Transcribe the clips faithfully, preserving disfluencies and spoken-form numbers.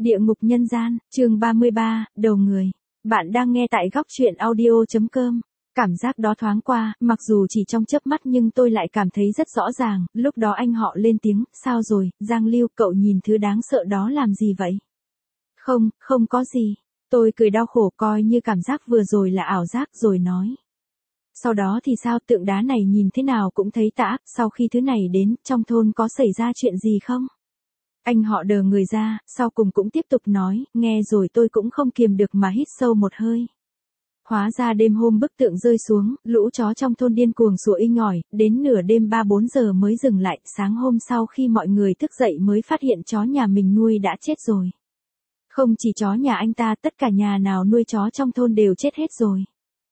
Địa ngục nhân gian, chương ba mươi ba, đầu người. Bạn đang nghe tại góc truyện audio chấm com. Cảm giác đó thoáng qua, mặc dù chỉ trong chớp mắt nhưng tôi lại cảm thấy rất rõ ràng, lúc đó anh họ lên tiếng, sao rồi, Giang Lưu, cậu nhìn thứ đáng sợ đó làm gì vậy? Không, không có gì. Tôi cười đau khổ coi như cảm giác vừa rồi là ảo giác rồi nói. Sau đó thì sao, tượng đá này nhìn thế nào cũng thấy tà ác, sau khi thứ này đến, trong thôn có xảy ra chuyện gì không? Anh họ đờ người ra, sau cùng cũng tiếp tục nói, nghe rồi tôi cũng không kiềm được mà hít sâu một hơi. Hóa ra đêm hôm bức tượng rơi xuống, lũ chó trong thôn điên cuồng sủa inh ỏi, đến nửa đêm ba bốn giờ mới dừng lại, sáng hôm sau khi mọi người thức dậy mới phát hiện chó nhà mình nuôi đã chết rồi. Không chỉ chó nhà anh ta, tất cả nhà nào nuôi chó trong thôn đều chết hết rồi.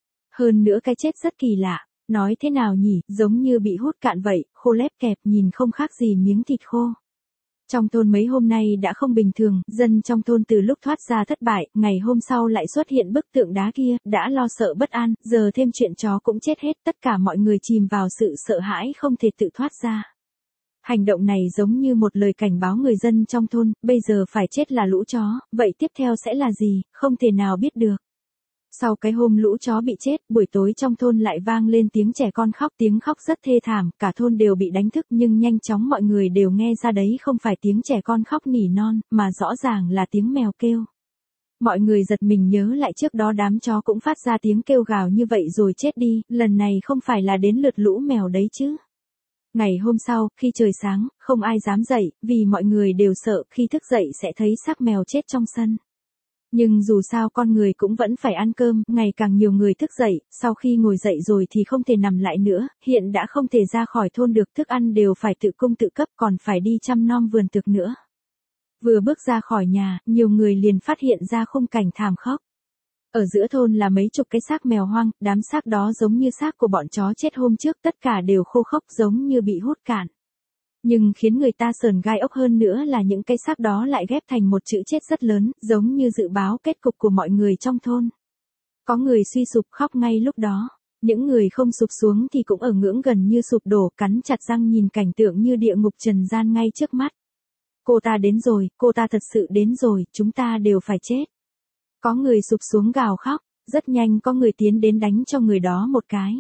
Hơn nữa cái chết rất kỳ lạ, nói thế nào nhỉ, giống như bị hút cạn vậy, khô lép kẹp, nhìn không khác gì miếng thịt khô. Trong thôn mấy hôm nay đã không bình thường, dân trong thôn từ lúc thoát ra thất bại, ngày hôm sau lại xuất hiện bức tượng đá kia, đã lo sợ bất an, giờ thêm chuyện chó cũng chết hết, tất cả mọi người chìm vào sự sợ hãi không thể tự thoát ra. Hành động này giống như một lời cảnh báo người dân trong thôn, bây giờ phải chết là lũ chó, vậy tiếp theo sẽ là gì, không thể nào biết được. Sau cái hôm lũ chó bị chết, buổi tối trong thôn lại vang lên tiếng trẻ con khóc, tiếng khóc rất thê thảm, cả thôn đều bị đánh thức nhưng nhanh chóng mọi người đều nghe ra đấy không phải tiếng trẻ con khóc nỉ non, mà rõ ràng là tiếng mèo kêu. Mọi người giật mình nhớ lại trước đó đám chó cũng phát ra tiếng kêu gào như vậy rồi chết đi, lần này không phải là đến lượt lũ mèo đấy chứ. Ngày hôm sau, khi trời sáng, không ai dám dậy, vì mọi người đều sợ khi thức dậy sẽ thấy xác mèo chết trong sân. Nhưng dù sao con người cũng vẫn phải ăn cơm, ngày càng nhiều người thức dậy, sau khi ngồi dậy rồi thì không thể nằm lại nữa, hiện đã không thể ra khỏi thôn được, thức ăn đều phải tự cung tự cấp, còn phải đi chăm nom vườn tược nữa. Vừa bước ra khỏi nhà, nhiều người liền phát hiện ra khung cảnh thảm khốc. Ở giữa thôn là mấy chục cái xác mèo hoang, đám xác đó giống như xác của bọn chó chết hôm trước, tất cả đều khô khốc giống như bị hút cạn. Nhưng khiến người ta sờn gai ốc hơn nữa là những cái xác đó lại ghép thành một chữ chết rất lớn, giống như dự báo kết cục của mọi người trong thôn. Có người suy sụp khóc ngay lúc đó, những người không sụp xuống thì cũng ở ngưỡng gần như sụp đổ, cắn chặt răng nhìn cảnh tượng như địa ngục trần gian ngay trước mắt. Cô ta đến rồi, cô ta thật sự đến rồi, chúng ta đều phải chết. Có người sụp xuống gào khóc, rất nhanh có người tiến đến đánh cho người đó một cái.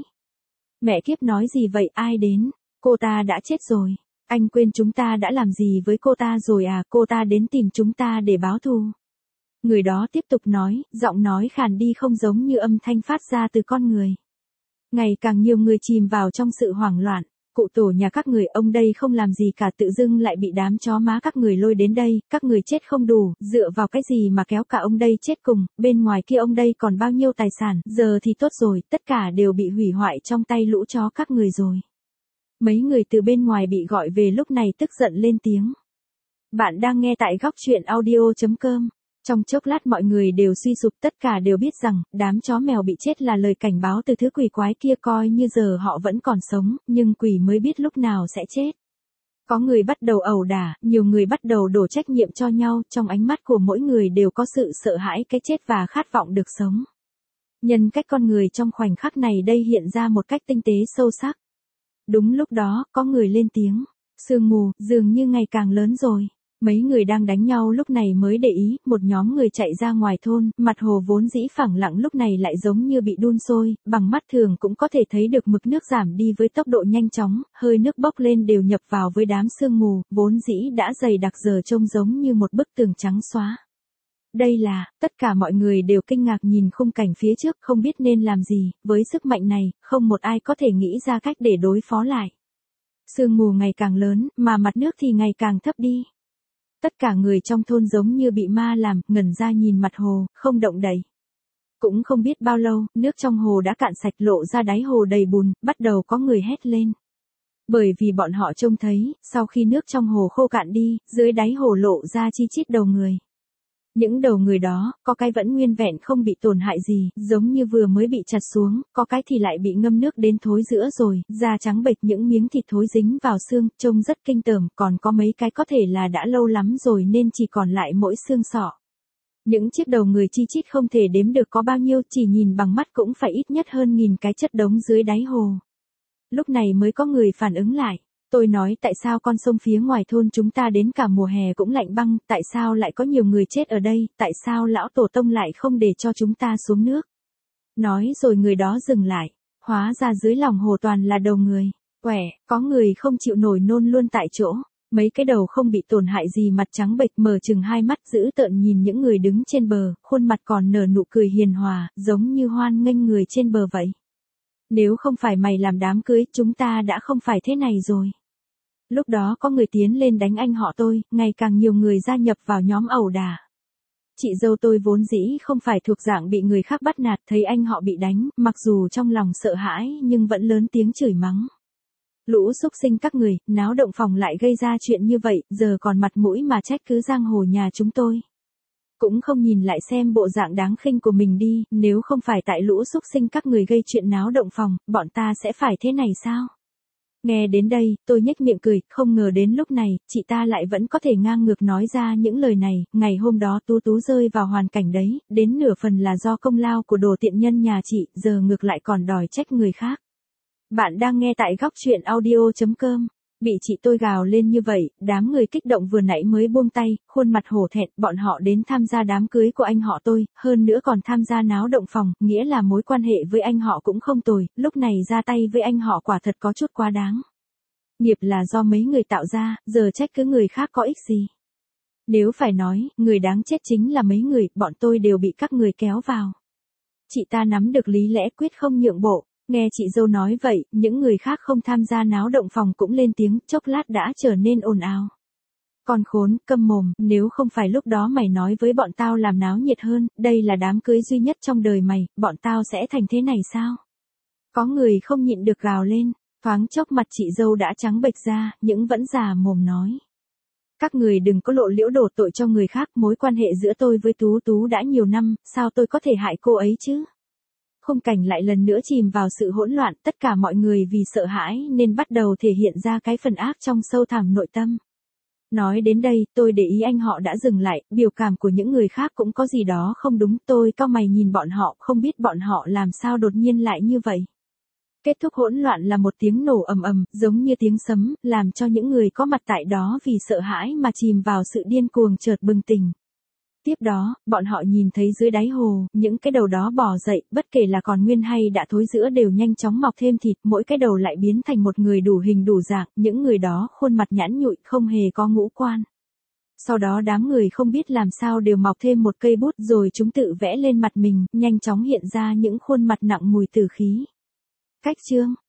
Mẹ kiếp nói gì vậy, ai đến, cô ta đã chết rồi. Anh quên chúng ta đã làm gì với cô ta rồi à, cô ta đến tìm chúng ta để báo thù. Người đó tiếp tục nói, giọng nói khàn đi không giống như âm thanh phát ra từ con người. Ngày càng nhiều người chìm vào trong sự hoảng loạn, cụ tổ nhà các người ông đây không làm gì cả, tự dưng lại bị đám chó má các người lôi đến đây, các người chết không đủ, dựa vào cái gì mà kéo cả ông đây chết cùng, bên ngoài kia ông đây còn bao nhiêu tài sản, giờ thì tốt rồi, tất cả đều bị hủy hoại trong tay lũ chó các người rồi. Mấy người từ bên ngoài bị gọi về lúc này tức giận lên tiếng. Bạn đang nghe tại góc truyện audio chấm com. Trong chốc lát mọi người đều suy sụp, tất cả đều biết rằng, đám chó mèo bị chết là lời cảnh báo từ thứ quỷ quái kia, coi như giờ họ vẫn còn sống, nhưng quỷ mới biết lúc nào sẽ chết. Có người bắt đầu ẩu đả, nhiều người bắt đầu đổ trách nhiệm cho nhau, trong ánh mắt của mỗi người đều có sự sợ hãi cái chết và khát vọng được sống. Nhân cách con người trong khoảnh khắc này đây hiện ra một cách tinh tế sâu sắc. Đúng lúc đó, có người lên tiếng, sương mù, dường như ngày càng lớn rồi. Mấy người đang đánh nhau lúc này mới để ý, một nhóm người chạy ra ngoài thôn, mặt hồ vốn dĩ phẳng lặng lúc này lại giống như bị đun sôi, bằng mắt thường cũng có thể thấy được mực nước giảm đi với tốc độ nhanh chóng, hơi nước bốc lên đều nhập vào với đám sương mù, vốn dĩ đã dày đặc giờ trông giống như một bức tường trắng xóa. Đây là, tất cả mọi người đều kinh ngạc nhìn khung cảnh phía trước không biết nên làm gì, với sức mạnh này, không một ai có thể nghĩ ra cách để đối phó lại. Sương mù ngày càng lớn, mà mặt nước thì ngày càng thấp đi. Tất cả người trong thôn giống như bị ma làm, ngẩn ra nhìn mặt hồ, không động đậy. Cũng không biết bao lâu, nước trong hồ đã cạn sạch, lộ ra đáy hồ đầy bùn, bắt đầu có người hét lên. Bởi vì bọn họ trông thấy, sau khi nước trong hồ khô cạn đi, dưới đáy hồ lộ ra chi chít đầu người. Những đầu người đó, có cái vẫn nguyên vẹn không bị tổn hại gì, giống như vừa mới bị chặt xuống, có cái thì lại bị ngâm nước đến thối rữa rồi, da trắng bệch, những miếng thịt thối dính vào xương, trông rất kinh tởm, còn có mấy cái có thể là đã lâu lắm rồi nên chỉ còn lại mỗi xương sọ. Những chiếc đầu người chi chít không thể đếm được có bao nhiêu, chỉ nhìn bằng mắt cũng phải ít nhất hơn nghìn cái chất đống dưới đáy hồ. Lúc này mới có người phản ứng lại. Tôi nói tại sao con sông phía ngoài thôn chúng ta đến cả mùa hè cũng lạnh băng, tại sao lại có nhiều người chết ở đây, tại sao lão tổ tông lại không để cho chúng ta xuống nước. Nói rồi người đó dừng lại, hóa ra dưới lòng hồ toàn là đầu người. Quẻ, có người không chịu nổi nôn luôn tại chỗ, mấy cái đầu không bị tổn hại gì mặt trắng bệch mở chừng hai mắt dữ tợn nhìn những người đứng trên bờ, khuôn mặt còn nở nụ cười hiền hòa, giống như hoan nghênh người trên bờ vậy. Nếu không phải mày làm đám cưới, chúng ta đã không phải thế này rồi. Lúc đó có người tiến lên đánh anh họ tôi, ngày càng nhiều người gia nhập vào nhóm ẩu đả. Chị dâu tôi vốn dĩ không phải thuộc dạng bị người khác bắt nạt, thấy anh họ bị đánh, mặc dù trong lòng sợ hãi nhưng vẫn lớn tiếng chửi mắng. Lũ xúc sinh các người, náo động phòng lại gây ra chuyện như vậy, giờ còn mặt mũi mà trách cứ giang hồ nhà chúng tôi. Cũng không nhìn lại xem bộ dạng đáng khinh của mình đi, nếu không phải tại lũ xúc sinh các người gây chuyện náo động phòng, bọn ta sẽ phải thế này sao? Nghe đến đây, tôi nhếch miệng cười, không ngờ đến lúc này, chị ta lại vẫn có thể ngang ngược nói ra những lời này, ngày hôm đó Tú Tú rơi vào hoàn cảnh đấy, đến nửa phần là do công lao của đồ tiện nhân nhà chị, giờ ngược lại còn đòi trách người khác. Bạn đang nghe tại góc truyện audio chấm com. Bị chị tôi gào lên như vậy, đám người kích động vừa nãy mới buông tay, khuôn mặt hổ thẹn, bọn họ đến tham gia đám cưới của anh họ tôi, hơn nữa còn tham gia náo động phòng, nghĩa là mối quan hệ với anh họ cũng không tồi, lúc này ra tay với anh họ quả thật có chút quá đáng. Nghiệp là do mấy người tạo ra, giờ trách cứ người khác có ích gì. Nếu phải nói, người đáng chết chính là mấy người, bọn tôi đều bị các người kéo vào. Chị ta nắm được lý lẽ quyết không nhượng bộ. Nghe chị dâu nói vậy, những người khác không tham gia náo động phòng cũng lên tiếng, chốc lát đã trở nên ồn ào. Con khốn, câm mồm, nếu không phải lúc đó mày nói với bọn tao làm náo nhiệt hơn, đây là đám cưới duy nhất trong đời mày, bọn tao sẽ thành thế này sao? Có người không nhịn được gào lên, thoáng chốc mặt chị dâu đã trắng bệch ra, nhưng vẫn già mồm nói. Các người đừng có lộ liễu đổ tội cho người khác, mối quan hệ giữa tôi với Tú Tú đã nhiều năm, sao tôi có thể hại cô ấy chứ? Khung cảnh lại lần nữa chìm vào sự hỗn loạn, tất cả mọi người vì sợ hãi nên bắt đầu thể hiện ra cái phần ác trong sâu thẳm nội tâm. Nói đến đây, tôi để ý anh họ đã dừng lại, biểu cảm của những người khác cũng có gì đó không đúng, tôi cau mày nhìn bọn họ, không biết bọn họ làm sao đột nhiên lại như vậy. Kết thúc hỗn loạn là một tiếng nổ ầm ầm, giống như tiếng sấm, làm cho những người có mặt tại đó vì sợ hãi mà chìm vào sự điên cuồng chợt bừng tỉnh. Tiếp đó, bọn họ nhìn thấy dưới đáy hồ, những cái đầu đó bò dậy, bất kể là còn nguyên hay đã thối rữa đều nhanh chóng mọc thêm thịt, mỗi cái đầu lại biến thành một người đủ hình đủ dạng, những người đó khuôn mặt nhẵn nhụi, không hề có ngũ quan. Sau đó đám người không biết làm sao đều mọc thêm một cây bút rồi chúng tự vẽ lên mặt mình, nhanh chóng hiện ra những khuôn mặt nặng mùi tử khí. Cách chương